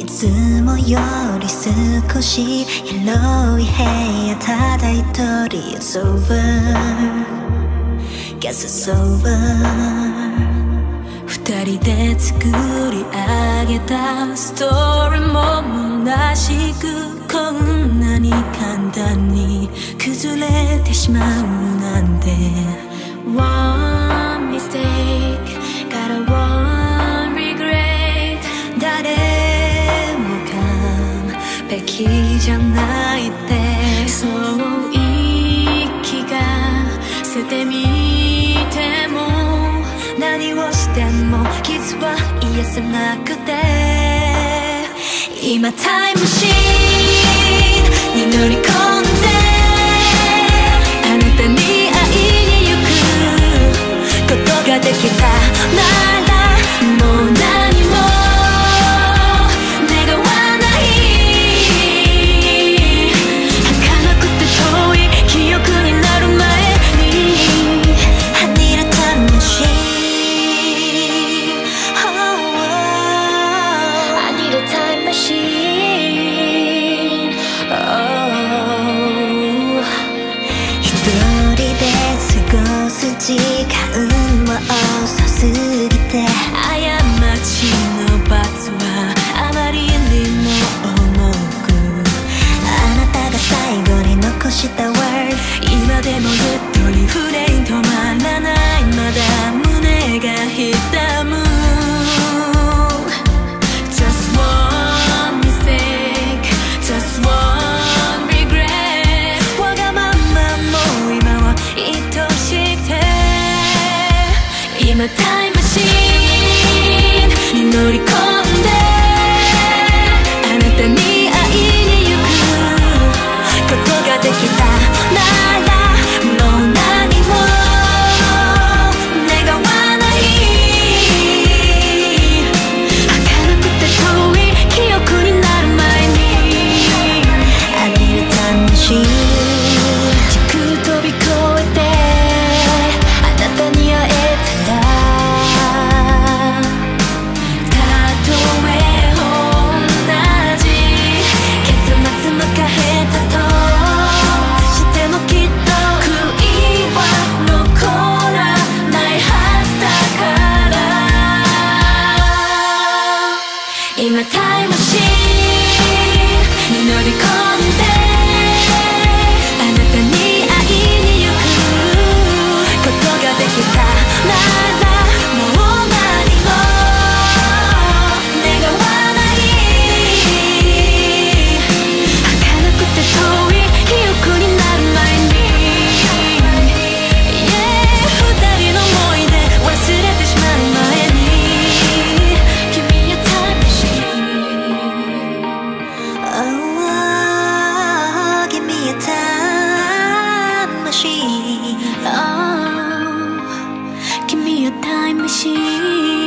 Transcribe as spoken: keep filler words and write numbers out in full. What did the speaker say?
いつもより少し広い部屋ただ一人 It's over Guess it's over 二人で作り上げたストーリーも虚しくこんなに簡単に崩れてしまうなんて One mistake got a one regret 誰も完璧じゃないってそう言い気が捨てみても何をしても傷は癒せなくて今タイムマシーンに乗り込んであなたに会いに行くことができたならもう何も願わない儚くて遠い記憶になる前に I need a time machine I need a time machine一人で過ごす時間も遅すぎて過ちの罰はあまりにも重くあなたが最後に残した words 今でもずっとリフレイン止まらないまだ胸が痛むJust one mistake Just one regret わがままもう今は愛しくて今タイムマシーンに乗り込んであなたに会いに行くことができたならもう何も願わない儚くて遠い記憶になる前に I need a time machine 時空飛び越えてあなたに会えたらたとえ同じ結末迎えたとしてもきっと悔いは残らないはずだから今タイムマシーンに乗り込んであなたに会いに行くことができたならもう何も願わない儚くて遠い記憶になる前に Yeah 二人の思い出忘れてしまう前に Give me a time machine Oh give me a time machine Oh give me a time machine